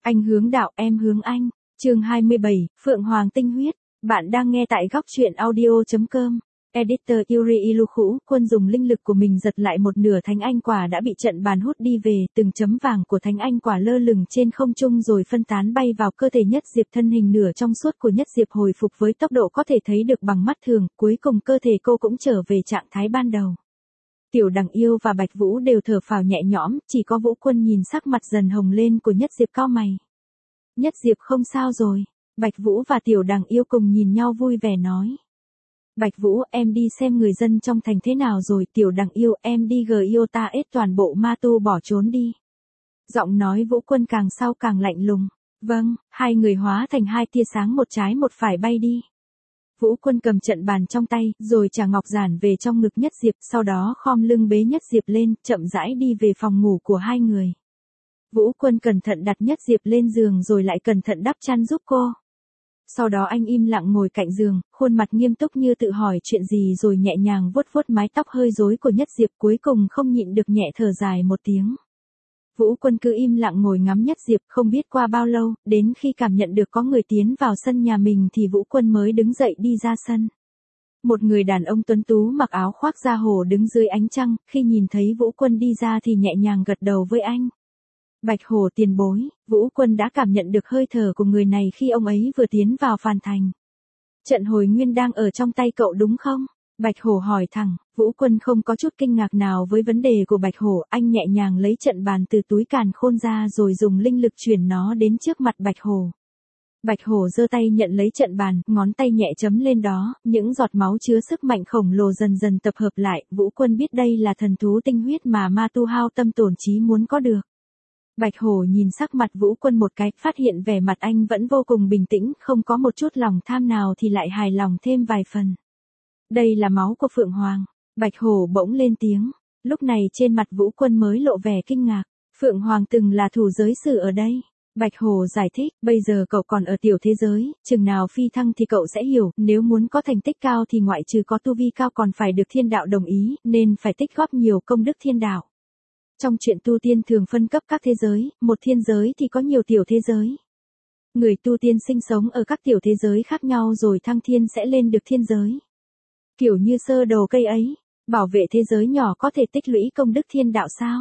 Anh hướng đạo, em hướng anh. Chương 27, Phượng Hoàng tinh huyết. Bạn đang nghe tại góc truyện audio.com. Editor Yuri Ilukhu, Quân dùng linh lực của mình giật lại một nửa thánh anh quả đã bị trận bàn hút đi về, từng chấm vàng của thánh anh quả lơ lửng trên không trung rồi phân tán bay vào cơ thể Nhất Diệp. Thân hình nửa trong suốt của Nhất Diệp hồi phục với tốc độ có thể thấy được bằng mắt thường, cuối cùng cơ thể cô cũng trở về trạng thái ban đầu. Tiểu Đằng Yêu và Bạch Vũ đều thở phào nhẹ nhõm, chỉ có Vũ Quân nhìn sắc mặt dần hồng lên của Nhất Diệp cau mày. Nhất Diệp không sao rồi. Bạch Vũ và Tiểu Đằng Yêu cùng nhìn nhau vui vẻ nói. Bạch Vũ, em đi xem người dân trong thành thế nào rồi. Tiểu Đằng Yêu, em đi Giota ết toàn bộ ma tu bỏ trốn đi. Giọng nói Vũ Quân càng sau càng lạnh lùng. Vâng, hai người hóa thành hai tia sáng một trái một phải bay đi. Vũ Quân cầm trận bàn trong tay, rồi trả ngọc giản về trong ngực Nhất Diệp, sau đó khom lưng bế Nhất Diệp lên, chậm rãi đi về phòng ngủ của hai người. Vũ Quân cẩn thận đặt Nhất Diệp lên giường rồi lại cẩn thận đắp chăn giúp cô. Sau đó anh im lặng ngồi cạnh giường, khuôn mặt nghiêm túc như tự hỏi chuyện gì rồi nhẹ nhàng vuốt vuốt mái tóc hơi rối của Nhất Diệp, cuối cùng không nhịn được nhẹ thở dài một tiếng. Vũ Quân cứ im lặng ngồi ngắm Nhất Diệp, không biết qua bao lâu, đến khi cảm nhận được có người tiến vào sân nhà mình thì Vũ Quân mới đứng dậy đi ra sân. Một người đàn ông tuấn tú mặc áo khoác da hổ đứng dưới ánh trăng, khi nhìn thấy Vũ Quân đi ra thì nhẹ nhàng gật đầu với anh. Bạch Hổ tiền bối, Vũ Quân đã cảm nhận được hơi thở của người này khi ông ấy vừa tiến vào Phàn Thành. Trận hồi nguyên đang ở trong tay cậu đúng không? Bạch Hổ hỏi thẳng. Vũ Quân không có chút kinh ngạc nào với vấn đề của Bạch Hổ, anh nhẹ nhàng lấy trận bàn từ túi càn khôn ra rồi dùng linh lực chuyển nó đến trước mặt Bạch Hổ. Bạch Hổ giơ tay nhận lấy trận bàn, ngón tay nhẹ chấm lên đó, những giọt máu chứa sức mạnh khổng lồ dần dần tập hợp lại. Vũ Quân biết đây là thần thú tinh huyết mà ma tu hao tâm tổn trí muốn có được. Bạch Hổ nhìn sắc mặt Vũ Quân một cái, phát hiện vẻ mặt anh vẫn vô cùng bình tĩnh, không có một chút lòng tham nào thì lại hài lòng thêm vài phần. Đây là máu của Phượng Hoàng. Bạch Hổ bỗng lên tiếng. Lúc này trên mặt Vũ Quân mới lộ vẻ kinh ngạc. Phượng Hoàng từng là thủ giới sử ở đây. Bạch Hổ giải thích, bây giờ cậu còn ở tiểu thế giới, chừng nào phi thăng thì cậu sẽ hiểu, nếu muốn có thành tích cao thì ngoại trừ có tu vi cao còn phải được thiên đạo đồng ý, nên phải tích góp nhiều công đức thiên đạo. Trong chuyện tu tiên thường phân cấp các thế giới, một thiên giới thì có nhiều tiểu thế giới. Người tu tiên sinh sống ở các tiểu thế giới khác nhau rồi thăng thiên sẽ lên được thiên giới. Kiểu như sơ đồ cây ấy, bảo vệ thế giới nhỏ có thể tích lũy công đức thiên đạo sao?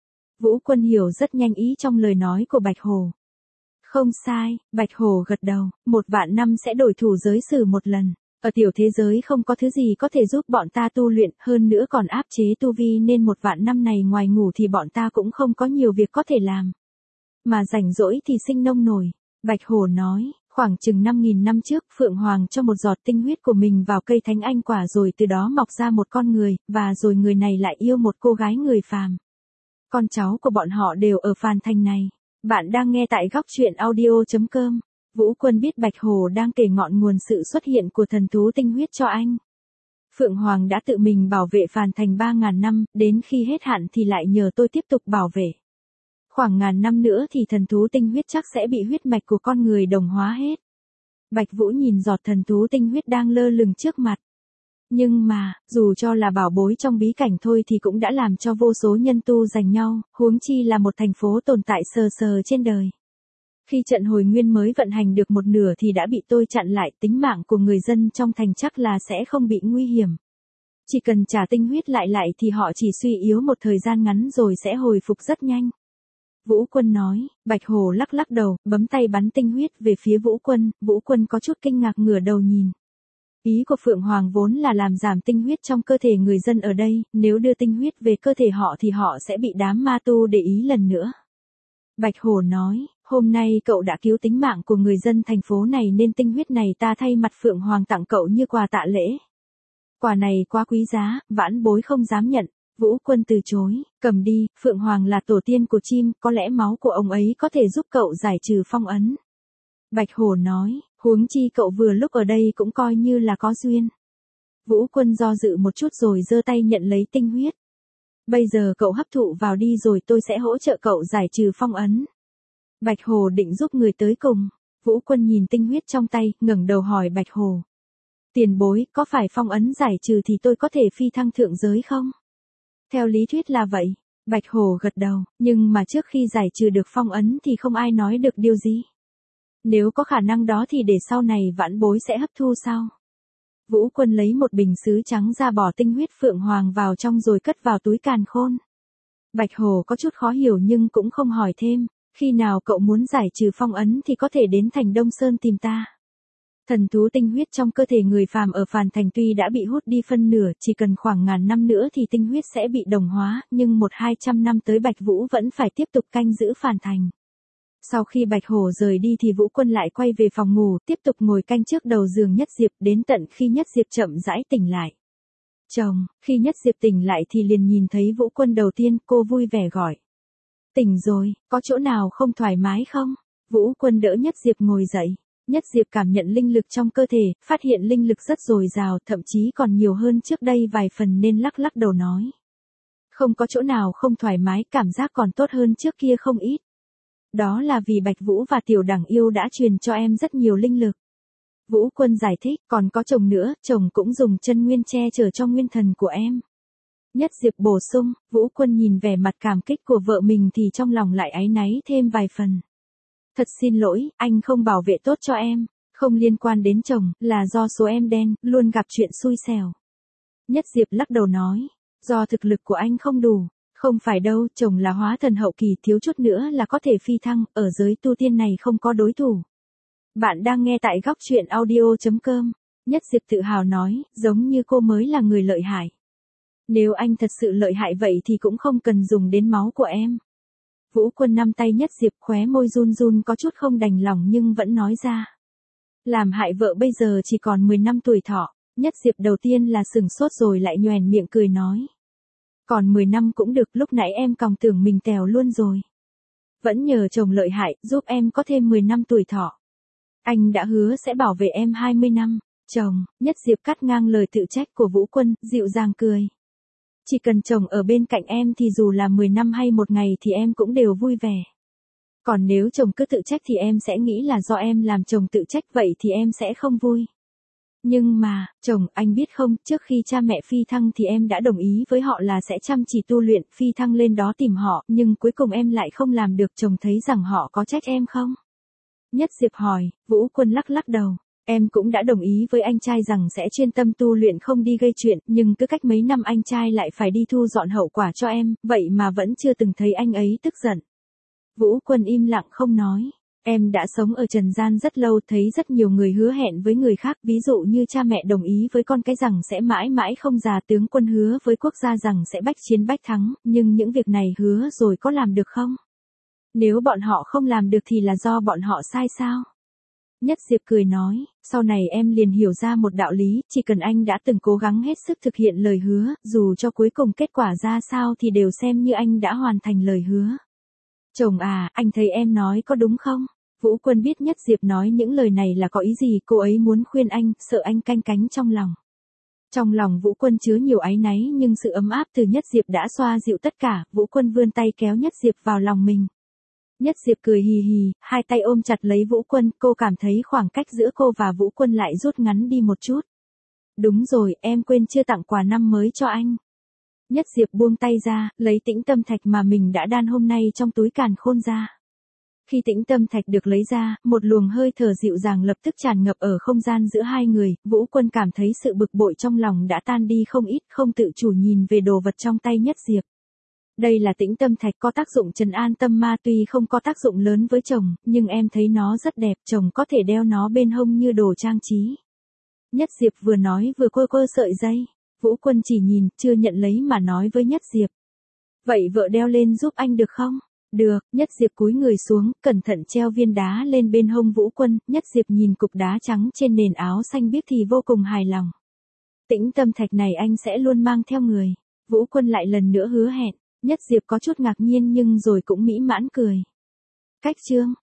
Vũ Quân hiểu rất nhanh ý trong lời nói của Bạch Hổ. Không sai, Bạch Hổ gật đầu, 1.000 năm sẽ đổi thủ giới sử một lần. Ở tiểu thế giới không có thứ gì có thể giúp bọn ta tu luyện, hơn nữa còn áp chế tu vi nên 1.000 năm này ngoài ngủ thì bọn ta cũng không có nhiều việc có thể làm. Mà rảnh rỗi thì sinh nông nổi. Bạch Hổ nói, khoảng chừng 5.000 năm trước Phượng Hoàng cho một giọt tinh huyết của mình vào cây thánh anh quả rồi từ đó mọc ra một con người, và rồi người này lại yêu một cô gái người phàm. Con cháu của bọn họ đều ở Phàn Thành này. Bạn đang nghe tại góc truyện audio.com. Vũ Quân biết Bạch Hổ đang kể ngọn nguồn sự xuất hiện của thần thú tinh huyết cho anh. Phượng Hoàng đã tự mình bảo vệ Phàn Thành 3.000 năm, đến khi hết hạn thì lại nhờ tôi tiếp tục bảo vệ. Khoảng 1.000 năm nữa thì thần thú tinh huyết chắc sẽ bị huyết mạch của con người đồng hóa hết. Bạch Vũ nhìn giọt thần thú tinh huyết đang lơ lửng trước mặt. Nhưng mà, dù cho là bảo bối trong bí cảnh thôi thì cũng đã làm cho vô số nhân tu giành nhau, huống chi là một thành phố tồn tại sờ sờ trên đời. Khi trận hồi nguyên mới vận hành được một nửa thì đã bị tôi chặn lại, tính mạng của người dân trong thành chắc là sẽ không bị nguy hiểm. Chỉ cần trả tinh huyết lại thì họ chỉ suy yếu một thời gian ngắn rồi sẽ hồi phục rất nhanh. Vũ Quân nói. Bạch Hổ lắc lắc đầu, bấm tay bắn tinh huyết về phía Vũ Quân. Vũ Quân có chút kinh ngạc ngửa đầu nhìn. Ý của Phượng Hoàng vốn là làm giảm tinh huyết trong cơ thể người dân ở đây, nếu đưa tinh huyết về cơ thể họ thì họ sẽ bị đám ma tu để ý lần nữa. Bạch Hổ nói, hôm nay cậu đã cứu tính mạng của người dân thành phố này nên tinh huyết này ta thay mặt Phượng Hoàng tặng cậu như quà tạ lễ. Quà này quá quý giá, vãn bối không dám nhận. Vũ Quân từ chối, cầm đi, Phượng Hoàng là tổ tiên của chim, có lẽ máu của ông ấy có thể giúp cậu giải trừ phong ấn. Bạch Hổ nói, huống chi cậu vừa lúc ở đây cũng coi như là có duyên. Vũ Quân do dự một chút rồi giơ tay nhận lấy tinh huyết. Bây giờ cậu hấp thụ vào đi rồi tôi sẽ hỗ trợ cậu giải trừ phong ấn. Bạch Hổ định giúp người tới cùng. Vũ Quân nhìn tinh huyết trong tay, ngẩng đầu hỏi Bạch Hổ. Tiền bối, có phải phong ấn giải trừ thì tôi có thể phi thăng thượng giới không? Theo lý thuyết là vậy. Bạch Hổ gật đầu, nhưng mà trước khi giải trừ được phong ấn thì không ai nói được điều gì. Nếu có khả năng đó thì để sau này vãn bối sẽ hấp thu sau. Vũ Quân lấy một bình sứ trắng ra bỏ tinh huyết Phượng Hoàng vào trong rồi cất vào túi càn khôn. Bạch Hổ có chút khó hiểu nhưng cũng không hỏi thêm, khi nào cậu muốn giải trừ phong ấn thì có thể đến thành Đông Sơn tìm ta. Thần thú tinh huyết trong cơ thể người phàm ở Phàn Thành tuy đã bị hút đi phân nửa, chỉ cần khoảng ngàn năm nữa thì tinh huyết sẽ bị đồng hóa, nhưng 100-200 năm tới Bạch Vũ vẫn phải tiếp tục canh giữ Phàn Thành. Sau khi Bạch Hổ rời đi thì Vũ Quân lại quay về phòng ngủ, tiếp tục ngồi canh trước đầu giường Nhất Diệp đến tận khi Nhất Diệp chậm rãi tỉnh lại. Chồng, khi Nhất Diệp tỉnh lại thì liền nhìn thấy Vũ Quân đầu tiên, cô vui vẻ gọi. Tỉnh rồi, có chỗ nào không thoải mái không? Vũ Quân đỡ Nhất Diệp ngồi dậy. Nhất Diệp cảm nhận linh lực trong cơ thể, phát hiện linh lực rất dồi dào, thậm chí còn nhiều hơn trước đây vài phần nên lắc lắc đầu nói. Không có chỗ nào không thoải mái, cảm giác còn tốt hơn trước kia không ít. Đó là vì Bạch Vũ và Tiểu Đẳng Yêu đã truyền cho em rất nhiều linh lực. Vũ Quân giải thích, còn có chồng nữa, chồng cũng dùng chân nguyên che chở cho nguyên thần của em. Nhất Diệp bổ sung, Vũ Quân nhìn vẻ mặt cảm kích của vợ mình thì trong lòng lại áy náy thêm vài phần. Thật xin lỗi, anh không bảo vệ tốt cho em, không liên quan đến chồng, là do số em đen, luôn gặp chuyện xui xẻo. Nhất Diệp lắc đầu nói, do thực lực của anh không đủ, không phải đâu, chồng là hóa thần hậu kỳ, thiếu chút nữa là có thể phi thăng, ở giới tu tiên này không có đối thủ. Bạn đang nghe tại góc truyện audio.com. Nhất Diệp tự hào nói, giống như cô mới là người lợi hại. Nếu anh thật sự lợi hại vậy thì cũng không cần dùng đến máu của em. Vũ Quân nắm tay Nhất Diệp, khóe môi run run có chút không đành lòng nhưng vẫn nói ra. Làm hại vợ bây giờ chỉ còn 10 năm tuổi thọ. Nhất Diệp đầu tiên là sừng sốt rồi lại nhoẻn miệng cười nói. Còn 10 năm cũng được, lúc nãy em còn tưởng mình tèo luôn rồi. Vẫn nhờ chồng lợi hại, giúp em có thêm 10 năm tuổi thọ. Anh đã hứa sẽ bảo vệ em 20 năm. Chồng, Nhất Diệp cắt ngang lời tự trách của Vũ Quân, dịu dàng cười. Chỉ cần chồng ở bên cạnh em thì dù là 10 năm hay một ngày thì em cũng đều vui vẻ. Còn nếu chồng cứ tự trách thì em sẽ nghĩ là do em làm chồng tự trách, vậy thì em sẽ không vui. Nhưng mà, chồng, anh biết không, trước khi cha mẹ phi thăng thì em đã đồng ý với họ là sẽ chăm chỉ tu luyện, phi thăng lên đó tìm họ, nhưng cuối cùng em lại không làm được, chồng thấy rằng họ có trách em không? Nhất Diệp hỏi. Vũ Quân lắc lắc đầu. Em cũng đã đồng ý với anh trai rằng sẽ chuyên tâm tu luyện không đi gây chuyện, nhưng cứ cách mấy năm anh trai lại phải đi thu dọn hậu quả cho em, vậy mà vẫn chưa từng thấy anh ấy tức giận. Vũ Quân im lặng không nói. Em đã sống ở trần gian rất lâu, thấy rất nhiều người hứa hẹn với người khác, ví dụ như cha mẹ đồng ý với con cái rằng sẽ mãi mãi không già, tướng quân hứa với quốc gia rằng sẽ bách chiến bách thắng, nhưng những việc này hứa rồi có làm được không? Nếu bọn họ không làm được thì là do bọn họ sai sao? Nhất Diệp cười nói, sau này em liền hiểu ra một đạo lý, chỉ cần anh đã từng cố gắng hết sức thực hiện lời hứa, dù cho cuối cùng kết quả ra sao thì đều xem như anh đã hoàn thành lời hứa. Chồng à, anh thấy em nói có đúng không? Vũ Quân biết Nhất Diệp nói những lời này là có ý gì, cô ấy muốn khuyên anh, sợ anh canh cánh trong lòng. Trong lòng Vũ Quân chứa nhiều áy náy nhưng sự ấm áp từ Nhất Diệp đã xoa dịu tất cả, Vũ Quân vươn tay kéo Nhất Diệp vào lòng mình. Nhất Diệp cười hì hì, hai tay ôm chặt lấy Vũ Quân, cô cảm thấy khoảng cách giữa cô và Vũ Quân lại rút ngắn đi một chút. Đúng rồi, em quên chưa tặng quà năm mới cho anh. Nhất Diệp buông tay ra, lấy tĩnh tâm thạch mà mình đã đan hôm nay trong túi càn khôn ra. Khi tĩnh tâm thạch được lấy ra, một luồng hơi thở dịu dàng lập tức tràn ngập ở không gian giữa hai người, Vũ Quân cảm thấy sự bực bội trong lòng đã tan đi không ít, không tự chủ nhìn về đồ vật trong tay Nhất Diệp. Đây là tĩnh tâm thạch, có tác dụng trấn an tâm ma, tuy không có tác dụng lớn với chồng, nhưng em thấy nó rất đẹp, chồng có thể đeo nó bên hông như đồ trang trí. Nhất Diệp vừa nói vừa quơ quơ sợi dây. Vũ Quân chỉ nhìn, chưa nhận lấy mà nói với Nhất Diệp. Vậy vợ đeo lên giúp anh được không? Được, Nhất Diệp cúi người xuống, cẩn thận treo viên đá lên bên hông Vũ Quân, Nhất Diệp nhìn cục đá trắng trên nền áo xanh biếc thì vô cùng hài lòng. Tĩnh tâm thạch này anh sẽ luôn mang theo người. Vũ Quân lại lần nữa hứa hẹn. Nhất Diệp có chút ngạc nhiên nhưng rồi cũng mỹ mãn cười. Cách chương